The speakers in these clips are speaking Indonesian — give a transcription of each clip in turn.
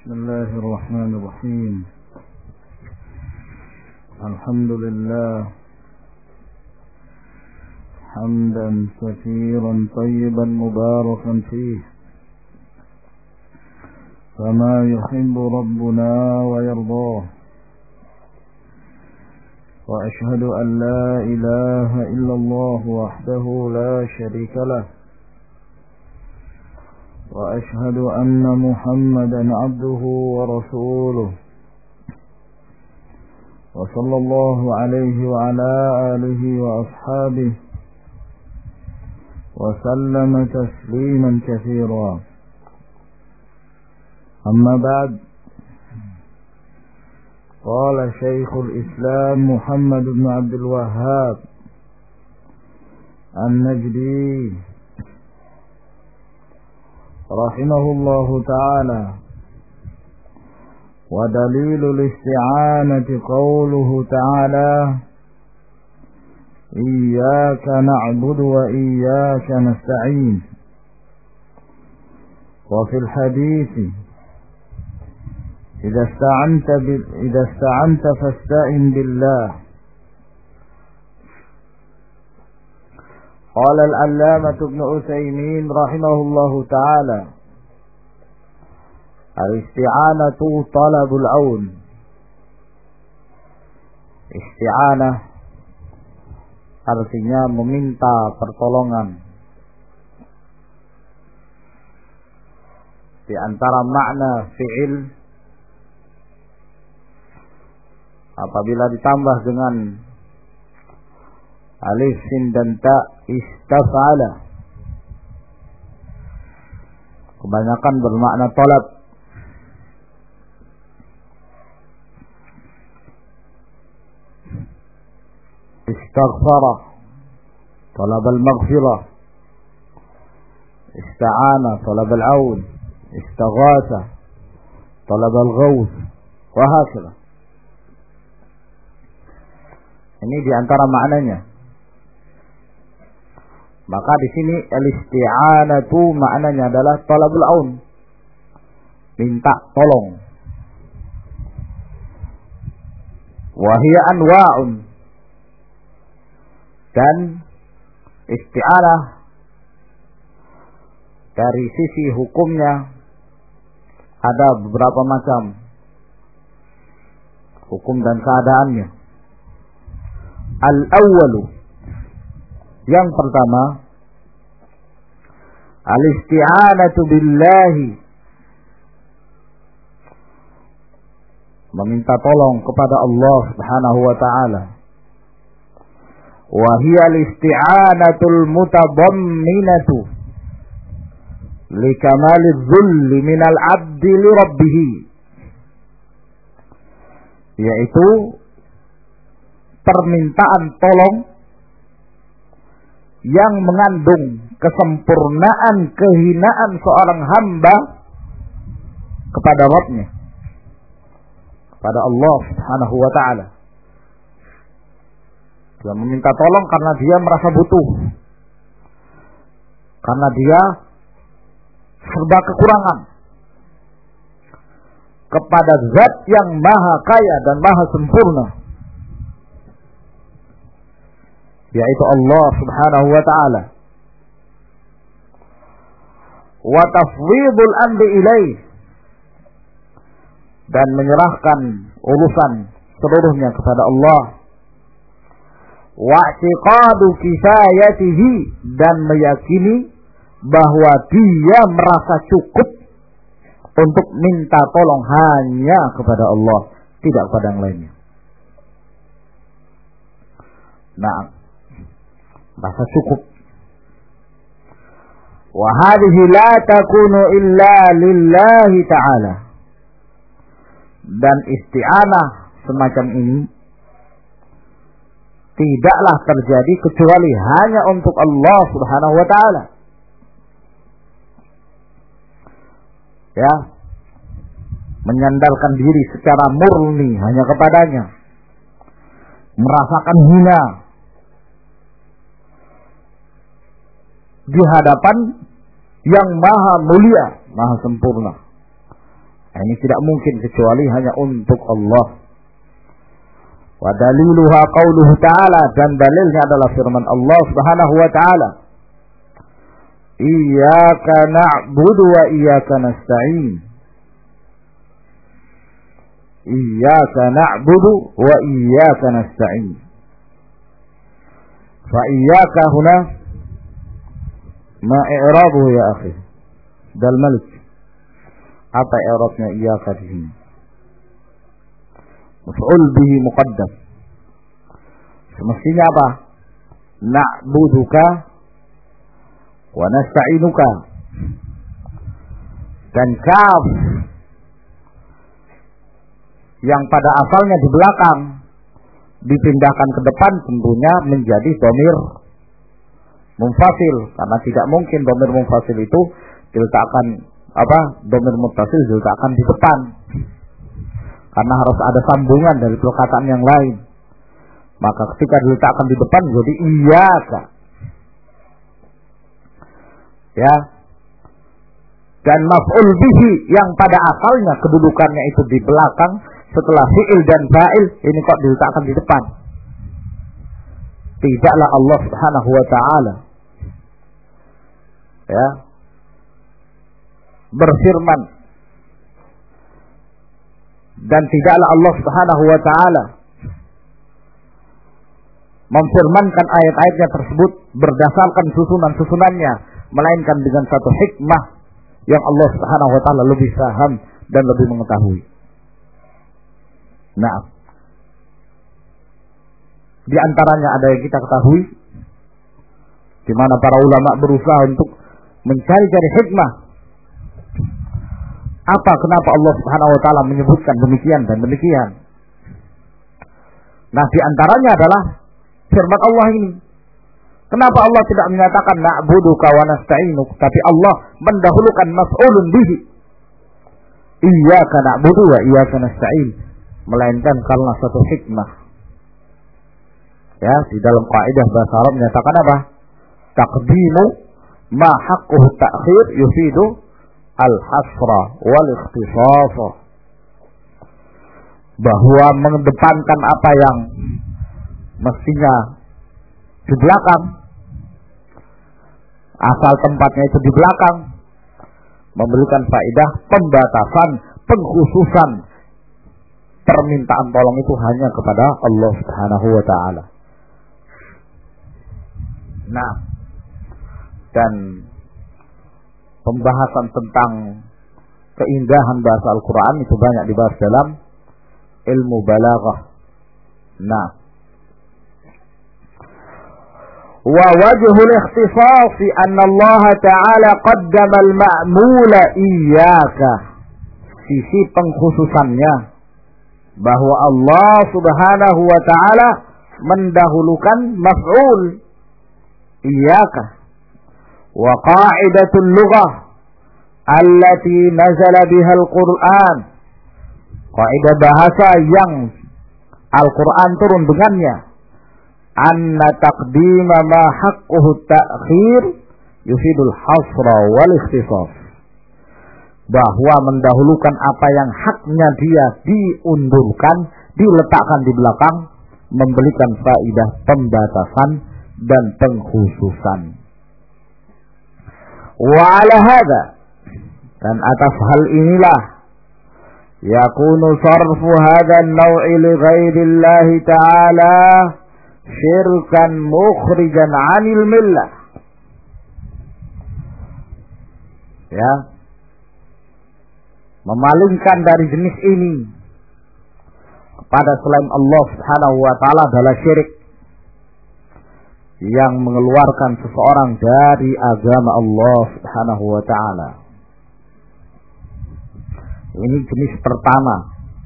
بسم الله الرحمن الرحيم. الحمد لله حمدا كثيرا طيبا مباركا فيه كما يحب ربنا ويرضاه، وأشهد أن لا إله إلا الله وحده لا شريك له، وأشهد أن محمدا عبده ورسوله، وصلى الله عليه وعلى آله وأصحابه وسلم تسليما كثيرا. أما بعد، قال شيخ الإسلام محمد بن عبد الوهاب النجدي رحمه الله تعالى: ودليل الاستعانة قوله تعالى: إياك نعبد وإياك نستعين. وفي الحديث: إذا استعنت فاستعن بالله. قال العلامة ابن عثيمين رحمه الله تعالى: الاستعانة طلب العون. Isti'anah artinya meminta pertolongan. Di antara makna fi'il apabila ditambah dengan alif, sin dan ta, istaf'ala, kebanyakan bermakna talab. Istaghfara, talab al-maghfirah. Ista'ana, talab al-aun. Istaghatha, talab al-ghawth, wa hakadha. Ini diantara maknanya. Maka di sini al-isti'anatu maknanya adalah talabul aun, minta tolong. Wa hiya anwa'un, dan isti'anah dari sisi hukumnya ada beberapa macam hukum dan keadaannya. Al-awwalu, yang pertama, al-isti'anatu billahi, meminta tolong kepada Allah Subhanahu wa taala. Wa hiya al-isti'anatul mutadamminatu li kamaliz zulli minal 'abdi li rabbih, yaitu permintaan tolong yang mengandung kesempurnaan kehinaan seorang hamba kepada Rabb-nya, kepada Allah Subhanahu wa taala. Dia meminta tolong karena dia merasa butuh, karena dia serba kekurangan kepada Zat yang maha kaya dan maha sempurna, yaitu Allah Subhanahu wa taala. Wa tafwidul amri ilaih, dan menyerahkan urusan seluruhnya kepada Allah. Wa i'tiqadu kifayatihi, dan meyakini bahwa dia merasa cukup untuk minta tolong hanya kepada Allah, tidak kepada yang lainnya. Nah, merasa cukup. Wa hadhihi la takunu illa lillahi ta'ala, dan isti'anah semacam ini tidaklah terjadi kecuali hanya untuk Allah Subhanahu wa taala. Ya, menyandarkan diri secara murni hanya kepadanya, merasakan hina di hadapan yang maha mulia, maha sempurna. Ini tidak mungkin kecuali hanya untuk Allah. Wa daliluha qauluhu ta'ala, dan dalilnya adalah firman Allah Subhanahu wa ta'ala. Iyyaka na'budu wa iyyaka nasta'in. Iyyaka na'budu wa iyyaka nasta'in. Fa iyyaka huna ma i'rabuhu ya akhi dal malik. Apa i'rabnya iyyaka di sini? Maf'ul bihi muqaddam. Semestinya apa? Na'buduka wa nasta'inuka. Dan kaf yang pada asalnya di belakang dipindahkan ke depan tentunya menjadi dhamir munfasil, karena tidak mungkin dhamir munfasil itu diletakkan dhamir muttasil diletakkan di depan, karena harus ada sambungan dari perkataan yang lain. Maka ketika diletakkan di depan jadi iyyaka, ya. Dan maf'ul bihi yang pada asalnya kedudukannya itu di belakang setelah fi'il dan fa'il, ini kok diletakkan di depan. Tidaklah Allah Subhanahu wa ta'ala, ya, berfirman, dan tidaklah Allah Subhanahu wa ta'ala memfirmankan ayat-ayatnya tersebut berdasarkan susunan-susunannya, melainkan dengan satu hikmah yang Allah Subhanahu wa ta'ala lebih paham dan lebih mengetahui. Nah, di antaranya ada yang kita ketahui, di mana para ulama berusaha untuk mencari-cari hikmah. Apa kenapa Allah Subhanahu wa ta'ala menyebutkan demikian dan demikian? Nah, di antaranya adalah firman Allah ini. Kenapa Allah tidak menyatakan na'buduka wa nasta'inuk, tapi Allah mendahulukan maf'ulun bihi. Iyyaka na'budu wa iyyaka nasta'in, melainkan karena satu hikmah. Ya, di dalam kaidah bahasa Arab menyatakan apa? Taqdimu ma haqquhu ta'khir yufidu al-hasra wal ikhtisas. Bahwa mengedepankan apa yang mestinya di belakang, asal tempatnya itu di belakang, memberikan faedah pembatasan, pengkhususan permintaan tolong itu hanya kepada Allah Subhanahu wa ta'ala. Nah, dan pembahasan tentang keindahan bahasa Al-Quran itu banyak dibahas dalam ilmu balaghah. Nah, wa wajhul ikhtisas anna Allah ta'ala qaddama al-ma'mula iyyaka. Sisi pengkhususannya bahwa Allah Subhanahu wa ta'ala mendahulukan maf'ul iyyaka. Wa qa'idatul lughah allati nazala biha al-Qur'an, kaidah bahasa yang Al-Quran turun dengannya, anna taqdima ma haqquhu ta'khir yufidul hasra wal ikhtisas, bahwa mendahulukan apa yang haknya dia diundurkan, diletakkan di belakang, memberikan faedah pembatasan dan pengkhususan. Wa ala hadza, dan atas hal inilah yakunu sarfu hadha an-naw'i li ghairillahi ta'ala syirkan mukhrijan 'anil millah. Ya, memalingkan dari jenis ini kepada selain Allah Subhanahu wa ta'ala adalah syirik yang mengeluarkan seseorang dari agama Allah Subhanahu wa ta'ala. Ini jenis pertama.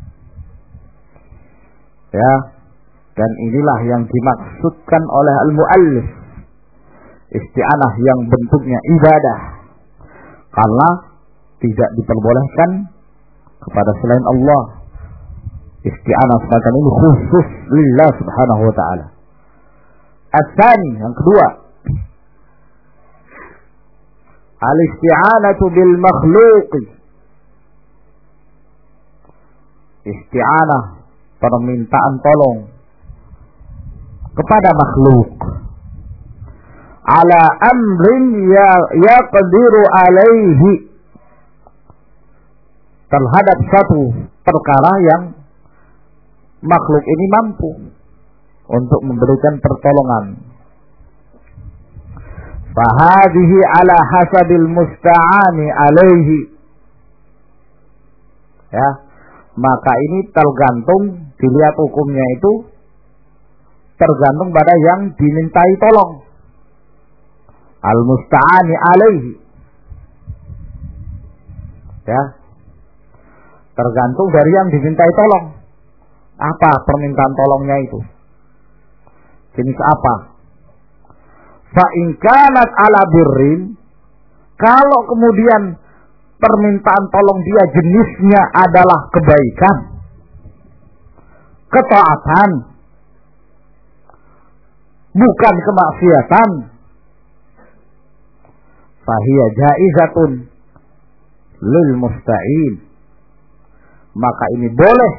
Ya, dan inilah yang dimaksudkan oleh al-muallif, isti'anah yang bentuknya ibadah, karena tidak diperbolehkan kepada selain Allah. Isti'anah semacam ini khusus lillah Subhanahu wa ta'ala. As-tsani, yang kedua, al-isti'anatu bil makhluqi isti'anah, permintaan tolong kepada makhluk ala amrin yaqdiru alaihi, terhadap satu perkara yang makhluk ini mampu untuk memberikan pertolongan. Fahadihi ala hasabil musta'ani alaihi, ya, maka ini tergantung, dilihat hukumnya itu tergantung pada yang dimintai tolong. Al musta'ani alaihi, ya, tergantung dari yang dimintai tolong. Apa permintaan tolongnya itu? Jenis apa? Fa in kanat ala birrin, kalau kemudian permintaan tolong dia jenisnya adalah kebaikan, ketaatan, bukan kemaksiatan, fahiya jaizatun lil musta'in, maka ini boleh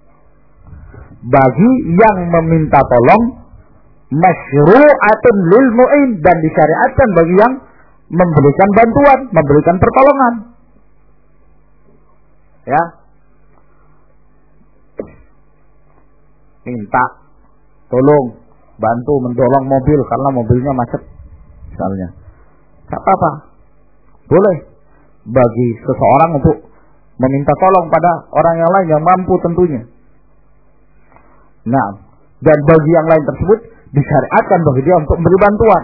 bagi yang meminta tolong, masyru'atun lil mu'in, dan disyariatkan bagi yang memberikan bantuan, memberikan pertolongan. Ya, minta tolong, bantu mendorong mobil karena mobilnya macet misalnya, tak apa-apa, boleh bagi seseorang untuk meminta tolong pada orang yang lain yang mampu tentunya. Nah, dan bagi yang lain tersebut disyariatkan bagi dia untuk memberi bantuan.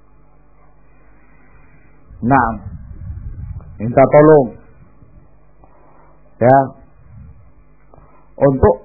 Nah, minta tolong, ya, untuk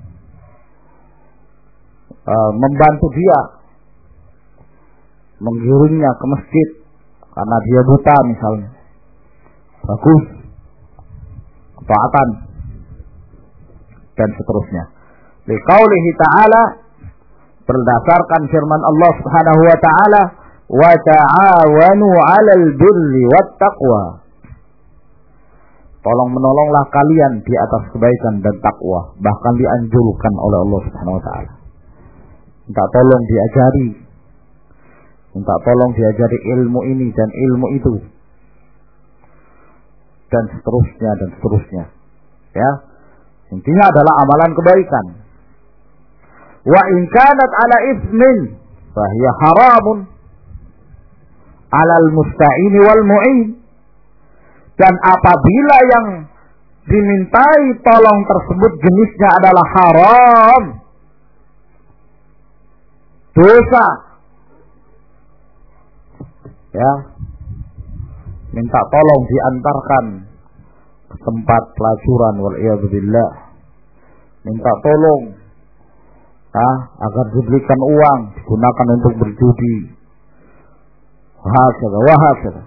membantu dia menggiringnya ke masjid karena dia buta misalnya. Bagus, ketaatan dan seterusnya. Liqaulihi ta'ala, berdasarkan firman Allah Subhanahu wa ta'ala, wa ta'awanu 'alal birri wat taqwa, tolong menolonglah kalian di atas kebaikan dan takwa, bahkan dianjurkan oleh Allah Subhanahu wa ta'ala. Minta tolong diajari, minta tolong diajari ilmu ini dan ilmu itu, dan seterusnya dan seterusnya. Ya, intinya adalah amalan kebaikan. Wa in kanat ala ismin fahiya haramun alal musta'ini wal mu'in, dan apabila yang dimintai tolong tersebut jenisnya adalah haram, dosa, ya, minta tolong diantarkan ke tempat pelacuran, wal'iyadzubillah, minta tolong agar diberikan uang digunakan untuk berjudi, wahakadha,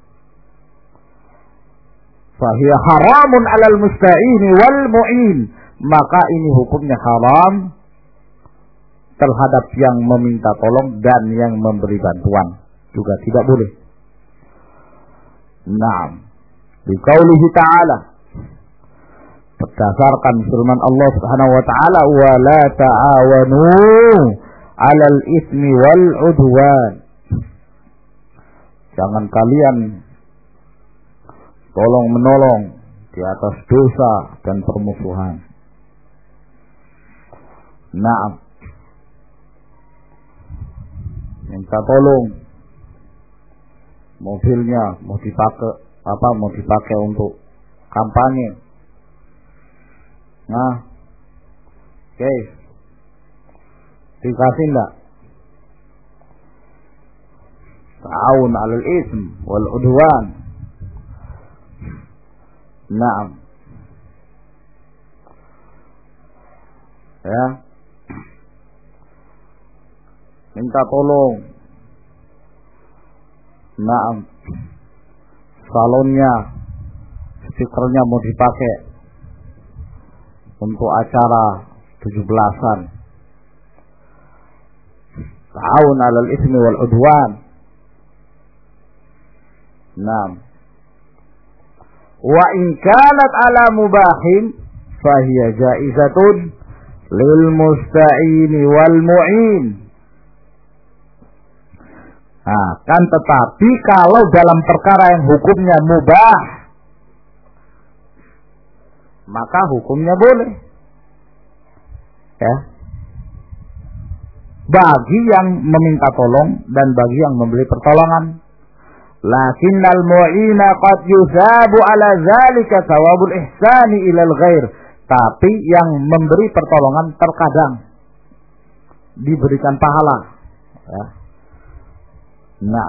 fahiya haramun alal musta'ini wal mu'in, maka ini hukumnya haram terhadap yang meminta tolong dan yang memberi bantuan, juga tidak boleh. Naam, biqaulihi ta'ala, berdasarkan firman Allah Subhanahu wa ta'ala, wa la ta'awanu 'alal itsmi wal 'udwan, jangan kalian tolong menolong di atas dosa dan permusuhan. Naam, minta tolong mobilnya mau dipakai untuk kampanye. Nah, oke, dikasih enggak? Ta'awun 'alal ism wal 'udwan. Naam, ya, minta tolong. Naam, salonnya, stikernya mau dipakai untuk acara 17-an. Ta'awun 'alal ismi wal 'udwan. Naam. Wa in kanat 'ala mubahin fahiya jaizatun lil musta'ini wal mu'in. Nah, kan tetapi kalau dalam perkara yang hukumnya mubah, maka hukumnya boleh. Ya. Bagi yang meminta tolong dan bagi yang memberi pertolongan. Lakinnal mu'ina qad yusabu ala zalika thawabul ihsani ilal ghair. Tapi yang memberi pertolongan terkadang diberikan pahala. Ya. Nah,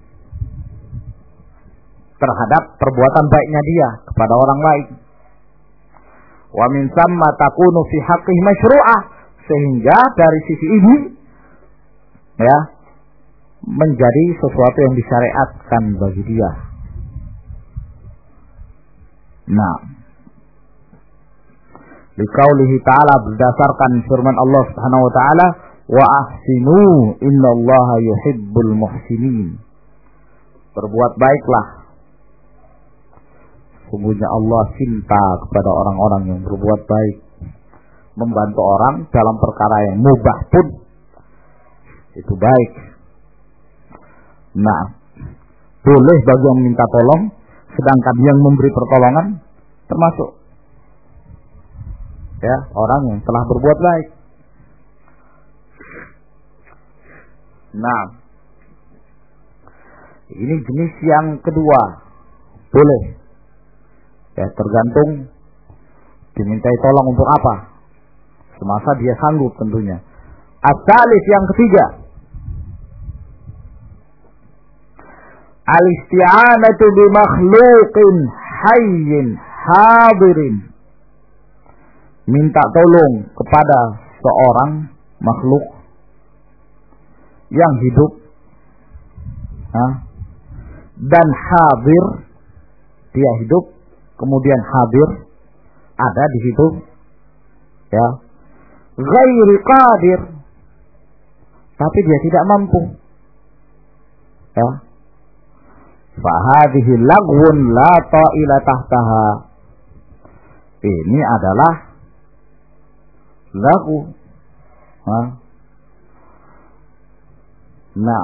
terhadap perbuatan baiknya dia kepada orang lain. Wa min thamma takunu fi haqqihi masyru'ah. Sehingga dari sisi ini ya menjadi sesuatu yang disyariatkan bagi dia. Nah, liqaulihi ta'ala, berdasarkan firman Allah Subhanahu wa taala, wa ahsinu innallaha yuhibbul muhsinin. Berbuat baiklah, sungguhnya Allah cinta kepada orang-orang yang berbuat baik. Membantu orang dalam perkara yang mubah pun itu baik. Nah, boleh bagi yang minta tolong, sedangkan yang memberi pertolongan termasuk ya orang yang telah berbuat baik. Nah, ini jenis yang kedua, boleh ya, tergantung dimintai tolong untuk apa, semasa dia sanggup tentunya. As-salis, yang ketiga, al-isti'anatu bi makhluqin hayyin hadirin. Minta tolong kepada seorang makhluk yang hidup dan hadir, dia hidup kemudian hadir, ada di situ ya, ghairi qadir, tapi dia tidak mampu ya. Fa hadhihi lagwun la ta'ila tahtaha. Ini adalah lagu. Nah,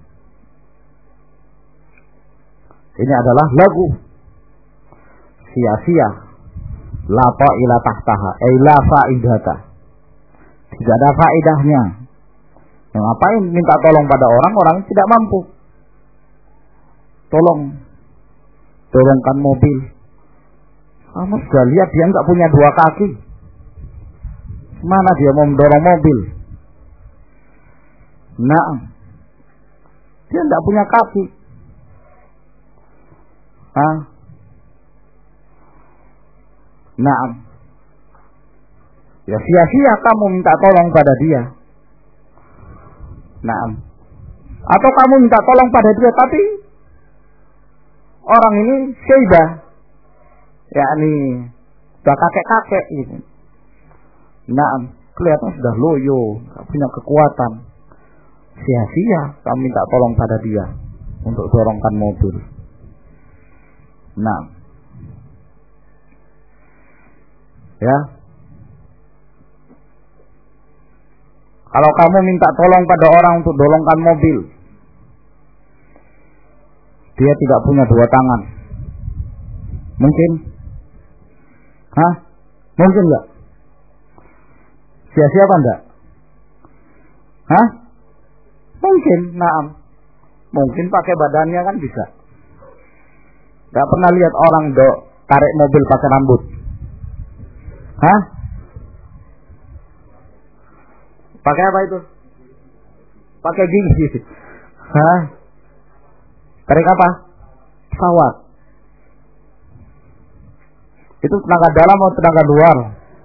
ini adalah lagu sia-sia. La ta'ila tahtaha, la faidata. Tidak ada faedahnya. Yang ngapain minta tolong pada orang tidak mampu. Tolongkan mobil. Kamu sudah lihat dia nggak punya dua kaki. Mana dia mau mendorong mobil? Nah, dia nggak punya kaki. Nah, ya sia-sia kamu minta tolong pada dia. Nah, atau kamu minta tolong pada dia, tapi orang ini syaidah, yakni sudah kakek-kakek gitu. Nah, kelihatan sudah loyo, gak punya kekuatan. Sia-sia kamu minta tolong pada dia untuk dorongkan mobil. Nah, ya, kalau kamu minta tolong pada orang untuk dorongkan mobil, dia tidak punya dua tangan, mungkin? Mungkin enggak? Sia-sia apa enggak? Mungkin, mungkin pakai badannya kan bisa. Enggak pernah lihat orang tarik mobil pakai rambut? Pakai apa itu? Pakai gigi. Tarik apa? Pesawat. Itu tenaga dalam atau tenaga luar?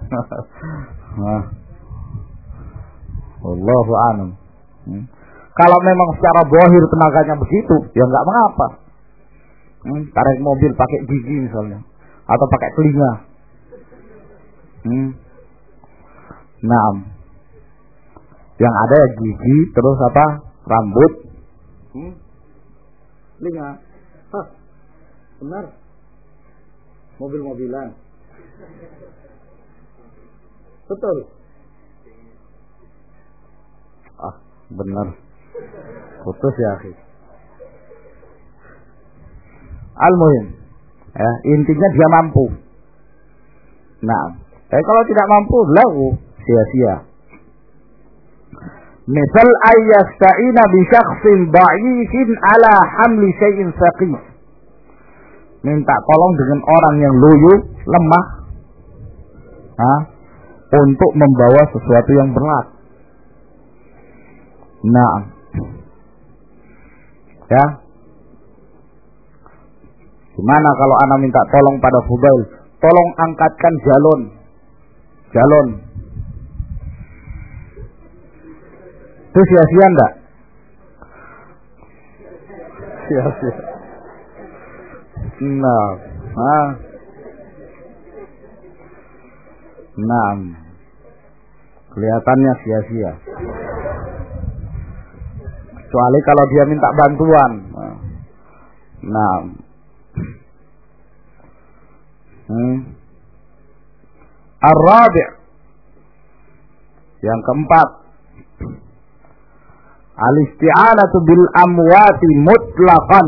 Wallahu a'lam. Kalau memang secara zahir tenaganya begitu, ya enggak mengapa. Tarik mobil pakai gigi misalnya, atau pakai telinga. Nah, yang ada ya gigi, terus apa? Rambut, telinga. Benar. Mobil-mobilan. Betul. Ah, benar. Putus ya, akhi. Al-muhim, ya, intinya dia mampu. Nah, tapi kalau tidak mampu, lahu, sia-sia. Misal ayyasta'ina bi syakhsin da'ifin ala hamli syai'in saqif. Minta tolong dengan orang yang loyo, lemah, untuk membawa sesuatu yang berat. Nah, ya, gimana kalau ana minta tolong pada Fudail, tolong angkatkan galon. Itu sia-sia enggak? Sia-sia. Nah, kelihatannya sia-sia. Kecuali kalau dia minta bantuan. Nah, Ar-rabi', yang keempat, al-isti'anatu bil amwati mutlaqan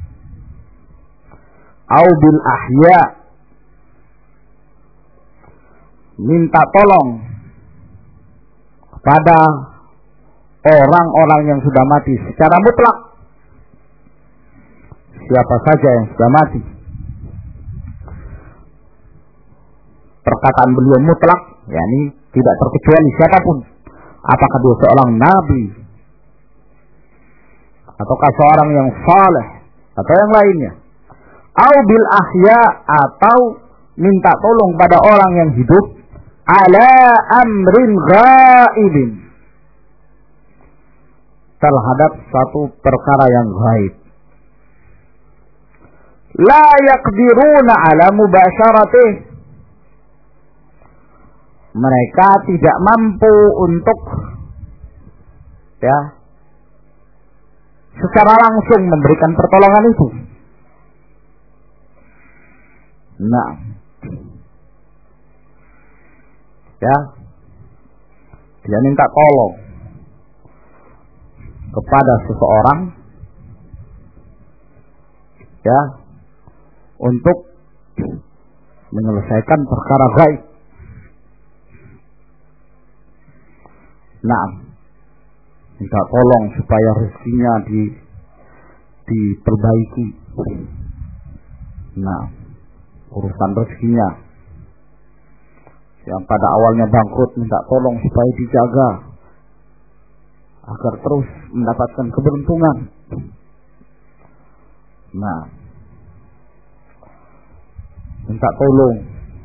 au bil ahya. Minta tolong kepada orang-orang yang sudah mati secara mutlak. Siapa saja yang sudah mati. Perkataan beliau mutlak, yakni tidak terkecuali siapapun. Apakah dia seorang nabi, ataukah seorang yang saleh, atau yang lainnya. Au bil ahya, atau minta tolong pada orang yang hidup, ala amrin ghaibin, terhadap satu perkara yang gaib. La yaqdiruna ala mubasyaratih, mereka tidak mampu untuk secara langsung memberikan pertolongan itu. Nah, dia minta tolong kepada seseorang untuk menyelesaikan perkara gaib. Nah, minta tolong supaya rezekinya diperbaiki. Nah, urusan rezekinya yang pada awalnya bangkrut, minta tolong supaya dijaga agar terus mendapatkan keberuntungan. Nah, minta tolong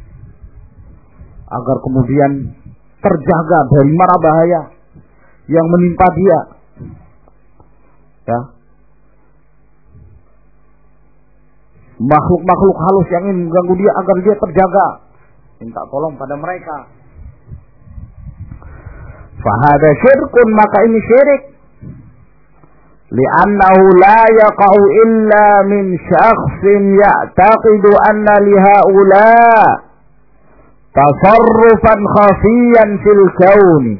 agar kemudian terjaga dari mara bahaya yang menimpa dia. Makhluk-makhluk halus yang ingin mengganggu dia agar dia terjaga. Minta tolong pada mereka. Fahada syirkun, maka ini syirik. Li'annahu la yaqa'u illa min syakhsin ya'taqidu anna lihaula tasarrufan khafiyan fil kauni.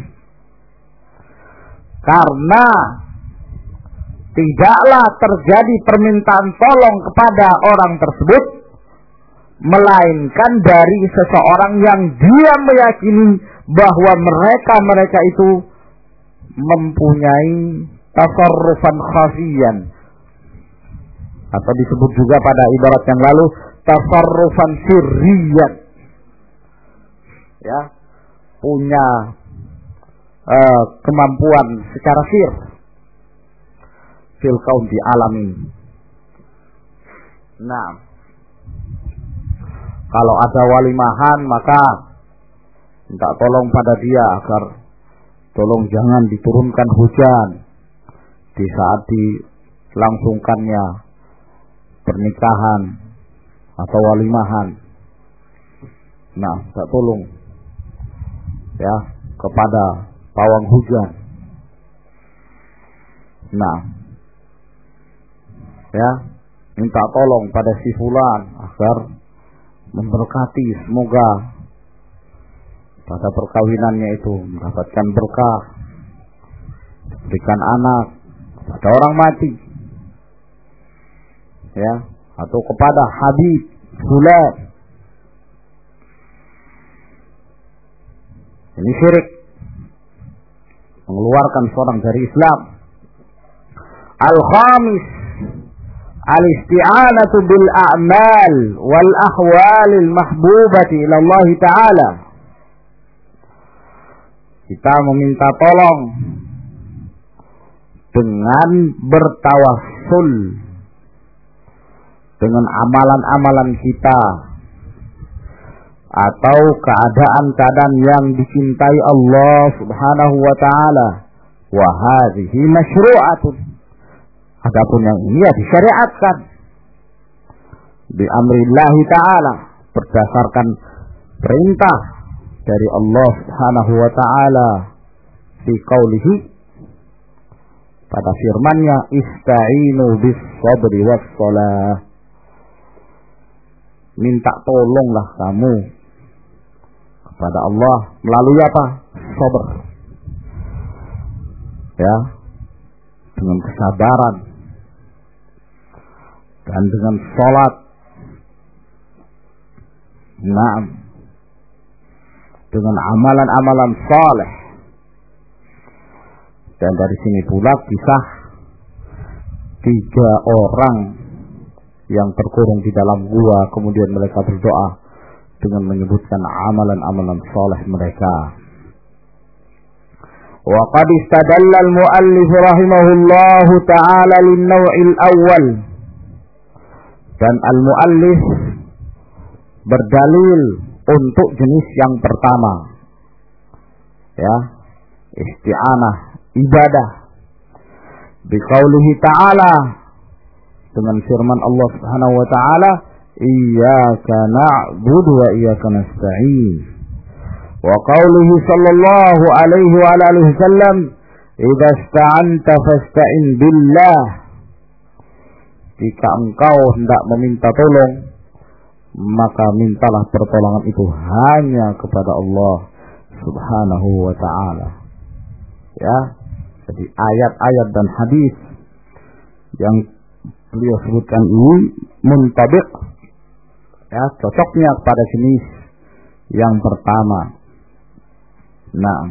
Karena tidaklah terjadi permintaan tolong kepada orang tersebut melainkan dari seseorang yang dia meyakini bahwa mereka itu mempunyai tasarrufan khafiyan, atau disebut juga pada ibarat yang lalu tasarrufan sirriyan, punya kemampuan secara sir fil kaun, di alam ini. Nah, kalau ada walimahan maka minta tolong pada dia agar tolong jangan diturunkan hujan di saat dilangsungkannya pernikahan atau walimahan. Nah, minta tolong kepada pawang hujan. Nah, minta tolong pada si fulan agar memberkati, semoga pada perkawinannya itu mendapatkan berkah, berikan anak pada orang mati, ya, atau kepada Habib Fulan. Ini syirik, mengeluarkan seorang dari Islam. Al-khamis, al-isti'anatu bil a'mal wal ahwalil mahbubati ila Allah Ta'ala. Kita meminta tolong dengan bertawassul dengan amalan-amalan kita atau keadaan-keadaan yang dicintai Allah Subhanahu wa taala. Wa hadhihi masyru'atun. Adapun yang ini ya disyariatkan bi amrillah taala, berdasarkan perintah dari Allah Subhanahu wa taala fi qaulihi, pada firman-Nya, ista'inu bis sabri was shalah. Minta tolonglah kamu kepada Allah melalui apa? Sabar. Ya. Dengan kesabaran dan dengan salat. Naam. Dengan amalan-amalan saleh. Dan dari sini pula kisah 3 orang yang terkurung di dalam gua, kemudian mereka berdoa dengan menyebutkan amalan-amalan saleh mereka. Wa qad istadalla al-muallif rahimahullahu ta'ala lin-naw'il awwal. Dan al-muallif berdalil untuk jenis yang pertama. Ya, isti'anah, ibadah. Bi qaulihi ta'ala, dengan firman Allah Subhanahu wa taala, iyyaka na'budu wa iyyaka nasta'in. Wa qaulihi sallallahu alaihi wa alihi wasallam, idza ista'anta fasta'in billah. Jika engkau hendak meminta tolong, maka mintalah pertolongan itu hanya kepada Allah Subhanahu wa taala. Ya, jadi ayat-ayat dan hadis yang beliau sebutkan ini muntabiq, ya, cocoknya pada jenis yang pertama. Naam.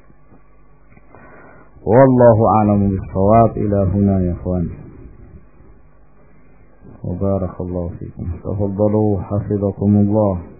Wallahu a'lamu bis-shawab. Ila huna ya ikhwan. Wa barakallahu fikum. Tafaddalu hafizakumullah.